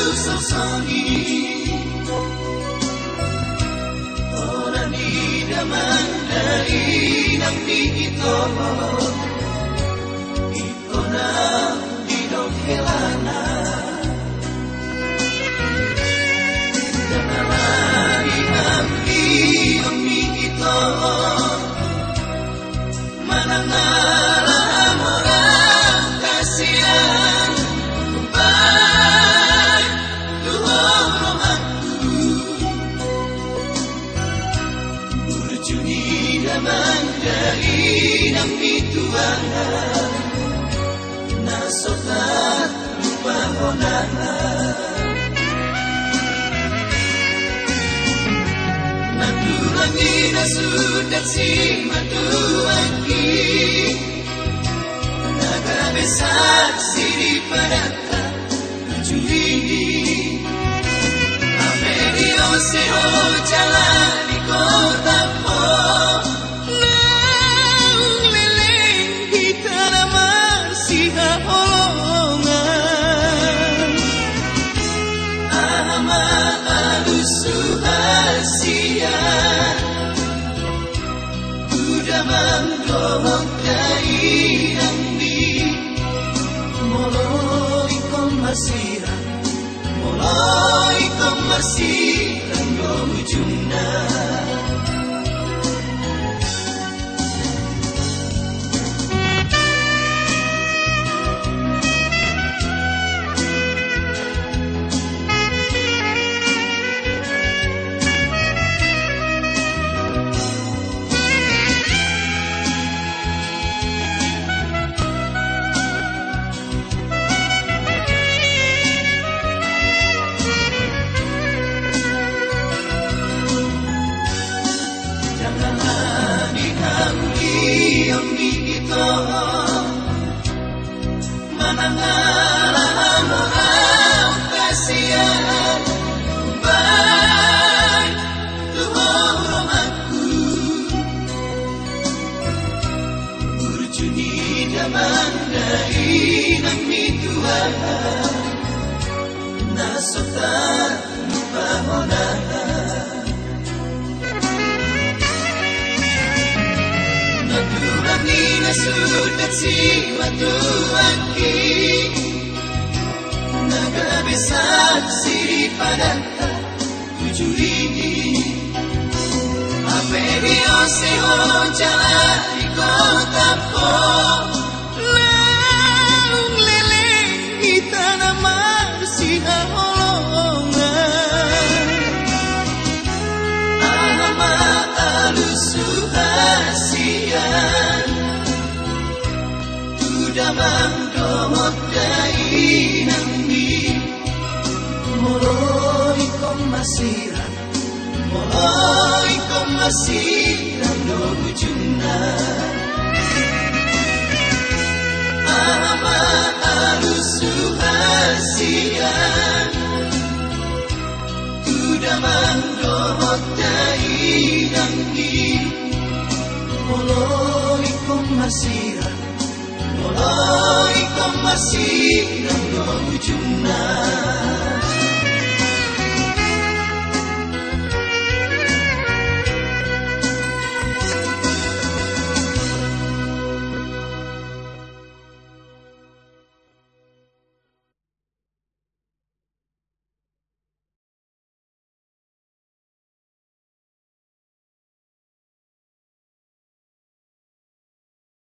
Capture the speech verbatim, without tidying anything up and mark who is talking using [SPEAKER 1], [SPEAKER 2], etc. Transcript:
[SPEAKER 1] sosoni orang di daman dari nabi ito ito na dinokelana janganlah nabi nabi ito manangalah orang kasihan baik Tuhan aku berjudi daman dari nabi Tuhan nasokat lupa honana naturangi nasudat si matuaki naga besar siri padaka tujui Amerio seho jalani kota po naung leleng kita namar siha holongan ama alusuhasian udah manggohong dari nambi moloi komasiran moloi komasiran do ujungna manangalah orang kasihan baik Tuhan aku berjudi daman dari nabi Tuhan nasokat lupa honana naturangi nasudat si matuaki naga besar siri padaka tujui Amerio seho jalani kota po naung leleng kita namar siha holongan ama alusuhasian udah mangdohot dari nambi moloi komasiran moloi komasiran do ujungna ama alusuhasian udah mangdohot dari nambi moloi komasiran moloi